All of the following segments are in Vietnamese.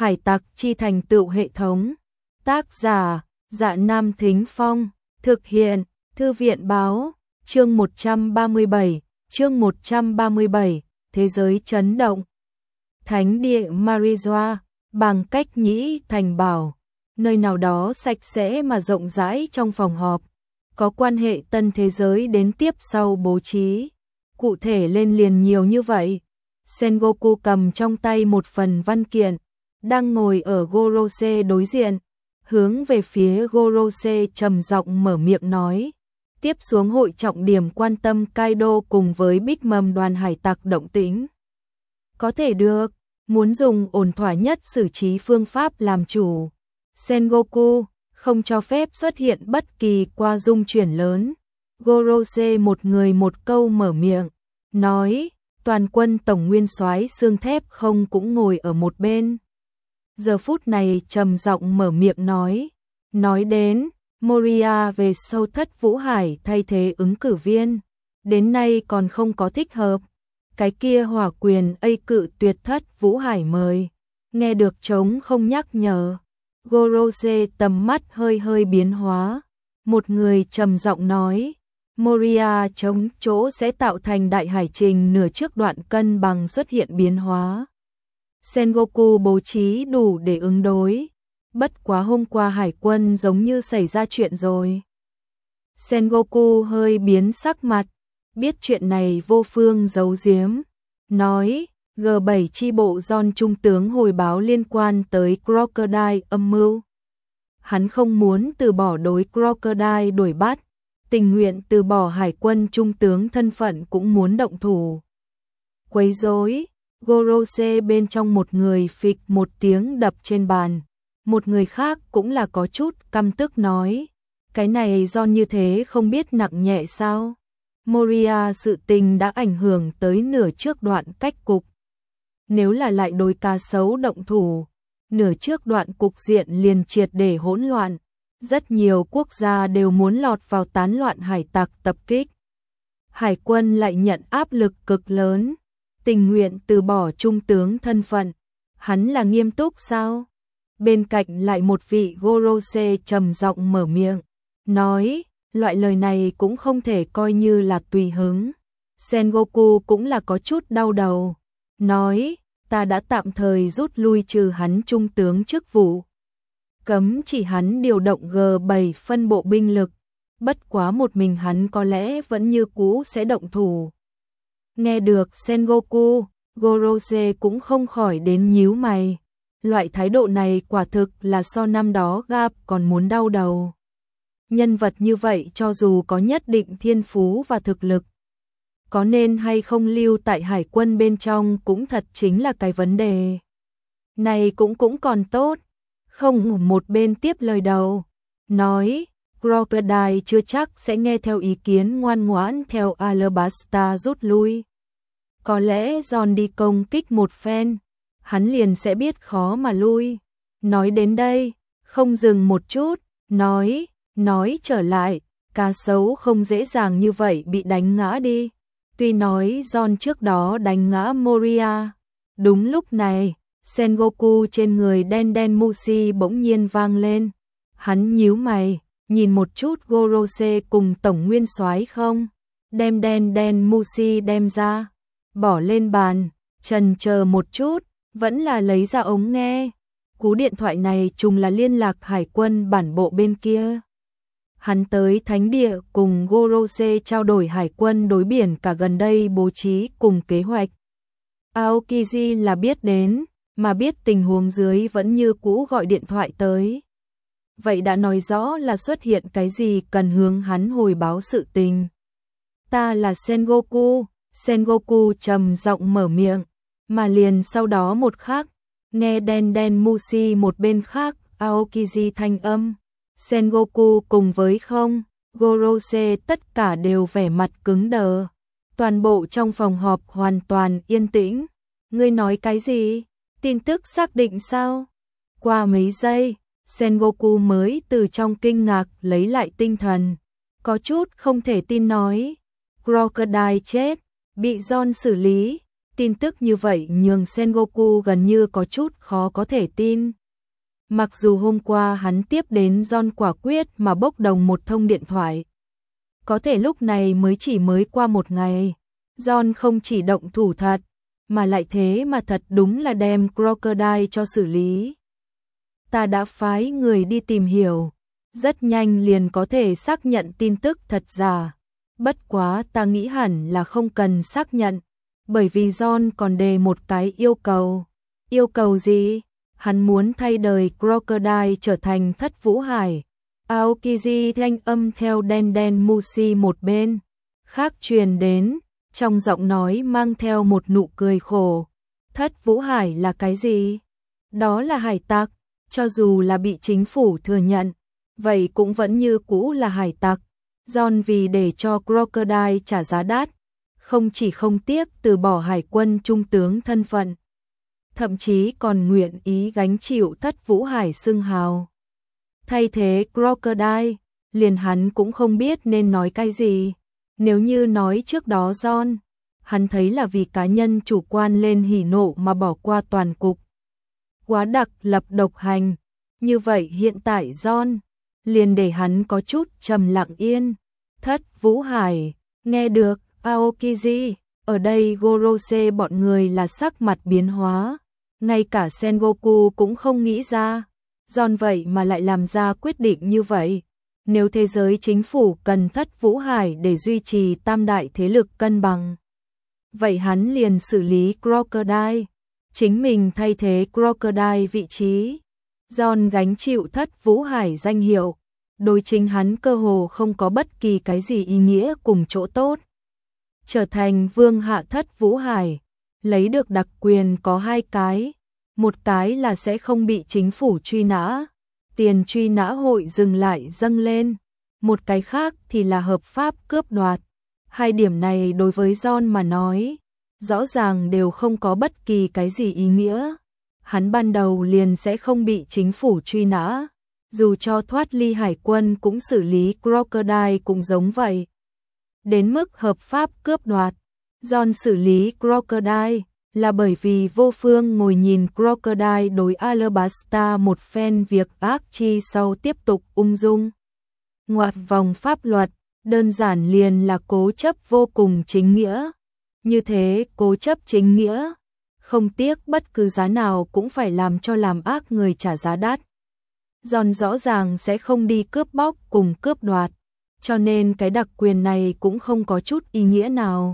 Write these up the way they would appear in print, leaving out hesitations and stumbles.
Hải tặc chi thành tựu hệ thống. Tác giả, Dạ Nam Thính Phong. Thực hiện, Thư viện báo. Chương 137, Thế giới chấn động. Thánh địa Marijoa, bằng cách nhĩ thành bảo. Nơi nào đó sạch sẽ mà rộng rãi trong phòng họp. Có quan hệ tân thế giới đến tiếp sau bố trí. Cụ thể lên liền nhiều như vậy. Sengoku cầm trong tay một phần văn kiện, đang ngồi ở Gorose đối diện, hướng về phía Gorose trầm giọng mở miệng nói. Tiếp xuống hội trọng điểm quan tâm Kaido cùng với Big Mom đoàn hải tặc động tĩnh. Có thể được, muốn dùng ổn thỏa nhất xử trí phương pháp làm chủ. Sengoku không cho phép xuất hiện bất kỳ qua dung chuyển lớn. Gorose một người một câu mở miệng, nói, toàn quân tổng nguyên soái xương thép không cũng ngồi ở một bên. Giờ phút này trầm giọng mở miệng nói đến Moria về sâu thất Vũ Hải thay thế ứng cử viên, đến nay còn không có thích hợp. Cái kia hỏa quyền cự tuyệt thất Vũ Hải mời, nghe được trống không nhắc nhở. Gorose tầm mắt hơi biến hóa, một người trầm giọng nói, Moria chống chỗ sẽ tạo thành đại hải trình nửa trước đoạn cân bằng xuất hiện biến hóa. Sengoku bố trí đủ để ứng đối, bất quá hôm qua hải quân giống như xảy ra chuyện rồi. Sengoku hơi biến sắc mặt, biết chuyện này vô phương giấu giếm, nói, G7 chi bộ John trung tướng hồi báo liên quan tới Crocodile âm mưu. Hắn không muốn từ bỏ đối Crocodile đuổi bắt, tình nguyện từ bỏ hải quân trung tướng thân phận cũng muốn động thủ. Quấy rối. Gorose bên trong một người phịch một tiếng đập trên bàn, một người khác cũng là có chút căm tức nói, cái này John như thế không biết nặng nhẹ sao? Moria sự tình đã ảnh hưởng tới nửa trước đoạn cách cục. Nếu là lại đối cá sấu động thủ, nửa trước đoạn cục diện liền triệt để hỗn loạn, rất nhiều quốc gia đều muốn lọt vào tán loạn hải tặc tập kích. Hải quân lại nhận áp lực cực lớn, tình nguyện từ bỏ trung tướng thân phận, hắn là nghiêm túc sao? Bên cạnh lại một vị Gorose trầm giọng mở miệng, nói, loại lời này cũng không thể coi như là tùy hứng. Sengoku cũng là có chút đau đầu, nói, ta đã tạm thời rút lui trừ hắn trung tướng chức vụ. Cấm chỉ hắn điều động G7 phân bộ binh lực, bất quá một mình hắn có lẽ vẫn như cũ sẽ động thủ. Nghe được Sengoku, Gorose cũng không khỏi đến nhíu mày. Loại thái độ này quả thực là so năm đó gặp còn muốn đau đầu. Nhân vật như vậy cho dù có nhất định thiên phú và thực lực, có nên hay không lưu tại hải quân bên trong cũng thật chính là cái vấn đề. Này cũng còn tốt, không một bên tiếp lời đầu, nói, Crocodile chưa chắc sẽ nghe theo ý kiến ngoan ngoãn theo Alabasta rút lui. Có lẽ John đi công kích một phen, hắn liền sẽ biết khó mà lui. Nói đến đây, không dừng một chút, nói trở lại, cá sấu không dễ dàng như vậy bị đánh ngã đi. Tuy nói John trước đó đánh ngã Moria. Đúng lúc này, Sengoku trên người đen Mushi bỗng nhiên vang lên. Hắn nhíu mày, nhìn một chút Gorose cùng tổng nguyên soái không, đem đen Mushi đem ra, bỏ lên bàn, chần chờ một chút, vẫn là lấy ra ống nghe. Cú điện thoại này trùng là liên lạc hải quân bản bộ bên kia. Hắn tới thánh địa cùng Gorose trao đổi hải quân đối biển cả gần đây bố trí cùng kế hoạch. Aokiji là biết đến, mà biết tình huống dưới vẫn như cũ gọi điện thoại tới. Vậy đã nói rõ là xuất hiện cái gì cần hướng hắn hồi báo sự tình. Ta là Sengoku trầm giọng mở miệng, mà liền sau đó một khắc, nghe đen Mushi một bên khác, Aokiji thanh âm. Sengoku cùng với không, Gorose tất cả đều vẻ mặt cứng đờ. Toàn bộ trong phòng họp hoàn toàn yên tĩnh. Ngươi nói cái gì? Tin tức xác định sao? Qua mấy giây, Sengoku mới từ trong kinh ngạc lấy lại tinh thần. Có chút không thể tin nói. Crocodile chết, bị John xử lý. tin tức như vậy nhường Sengoku gần như có chút khó có thể tin. Mặc dù hôm qua hắn tiếp đến John quả quyết mà bốc đồng một thông điện thoại. Có thể lúc này mới qua một ngày, John không chỉ động thủ thật, mà lại thế mà thật đúng là đem Crocodile cho xử lý. Ta đã phái người đi tìm hiểu, rất nhanh liền có thể xác nhận tin tức thật giả. Bất quá ta nghĩ hẳn là không cần xác nhận, bởi vì John còn đề một cái yêu cầu. Yêu cầu gì? Hắn muốn thay đời Crocodile trở thành Thất Vũ Hải. Aokiji thanh âm theo đen đen Mushi một bên khác truyền đến, trong giọng nói mang theo một nụ cười khổ. Thất Vũ Hải là cái gì? Đó là hải tặc, cho dù là bị chính phủ thừa nhận, vậy cũng vẫn như cũ là hải tặc. John vì để cho Crocodile trả giá đắt, không chỉ không tiếc từ bỏ hải quân trung tướng thân phận, thậm chí còn nguyện ý gánh chịu Thất Vũ Hải xưng hào. Thay thế Crocodile, liền hắn cũng không biết nên nói cái gì. Nếu như nói trước đó John, hắn thấy là vì cá nhân chủ quan lên hỉ nộ mà bỏ qua toàn cục. Quá đặc lập độc hành, như vậy hiện tại John liền để hắn có chút trầm lặng yên. Thất Vũ Hải, nghe được, Aokiji, ở đây Gorose bọn người là sắc mặt biến hóa, ngay cả Sengoku cũng không nghĩ ra, John vậy mà lại làm ra quyết định như vậy. Nếu thế giới chính phủ cần Thất Vũ Hải để duy trì tam đại thế lực cân bằng, vậy hắn liền xử lý Crocodile, chính mình thay thế Crocodile vị trí. John gánh chịu Thất Vũ Hải danh hiệu, đối chính hắn cơ hồ không có bất kỳ cái gì ý nghĩa cùng chỗ tốt. Trở thành vương hạ Thất Vũ Hải, lấy được đặc quyền có hai cái, một cái là sẽ không bị chính phủ truy nã, tiền truy nã hội dừng lại dâng lên, một cái khác thì là hợp pháp cướp đoạt. Hai điểm này đối với John mà nói, rõ ràng đều không có bất kỳ cái gì ý nghĩa. Hắn ban đầu liền sẽ không bị chính phủ truy nã, dù cho thoát ly hải quân cũng xử lý Crocodile cũng giống vậy. Đến mức hợp pháp cướp đoạt, John xử lý Crocodile là bởi vì vô phương ngồi nhìn Crocodile đối Alabasta một phen việc ác chi sau tiếp tục ung dung ngoặt vòng pháp luật, đơn giản liền là cố chấp vô cùng chính nghĩa. Như thế cố chấp chính nghĩa, không tiếc bất cứ giá nào cũng phải làm cho làm ác người trả giá đắt. John rõ ràng sẽ không đi cướp bóc cùng cướp đoạt, cho nên cái đặc quyền này cũng không có chút ý nghĩa nào.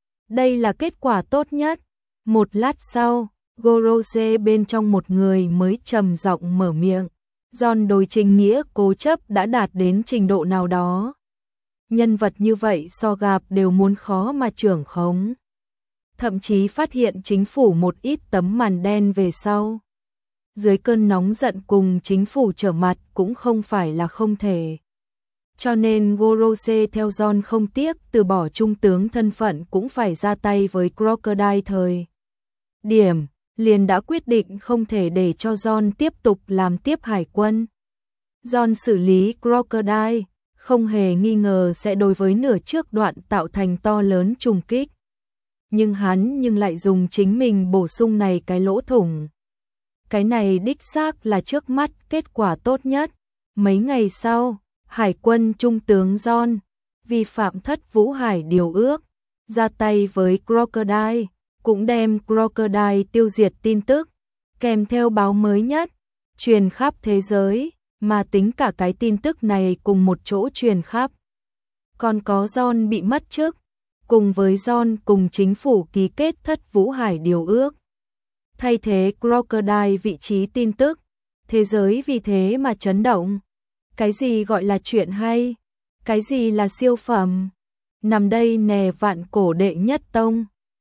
Đây là kết quả tốt nhất. Một lát sau, Gorose bên trong một người mới trầm giọng mở miệng. John đối chính nghĩa cố chấp đã đạt đến trình độ nào đó. Nhân vật như vậy so gặp đều muốn khó mà trưởng khống. Thậm chí phát hiện chính phủ một ít tấm màn đen về sau. Dưới cơn nóng giận cùng chính phủ trở mặt cũng không phải là không thể. Cho nên Gorose theo John không tiếc từ bỏ trung tướng thân phận cũng phải ra tay với Crocodile thời điểm, liền đã quyết định không thể để cho John tiếp tục làm tiếp hải quân. John xử lý Crocodile, không hề nghi ngờ sẽ đối với nửa trước đoạn tạo thành to lớn trùng kích. Nhưng hắn lại dùng chính mình bổ sung này cái lỗ thủng. Cái này đích xác là trước mắt kết quả tốt nhất. Mấy ngày sau, hải quân trung tướng John vi phạm Thất Vũ Hải điều ước, ra tay với Crocodile, cũng đem Crocodile tiêu diệt tin tức, kèm theo báo mới nhất, truyền khắp thế giới, mà tính cả cái tin tức này cùng một chỗ truyền khắp. Còn có John bị mất chức, cùng với John cùng chính phủ ký kết Thất Vũ Hải điều ước, thay thế Crocodile vị trí tin tức, thế giới vì thế mà chấn động. Cái gì gọi là chuyện hay? Cái gì là siêu phẩm? Nằm đây nè vạn cổ đệ nhất tông.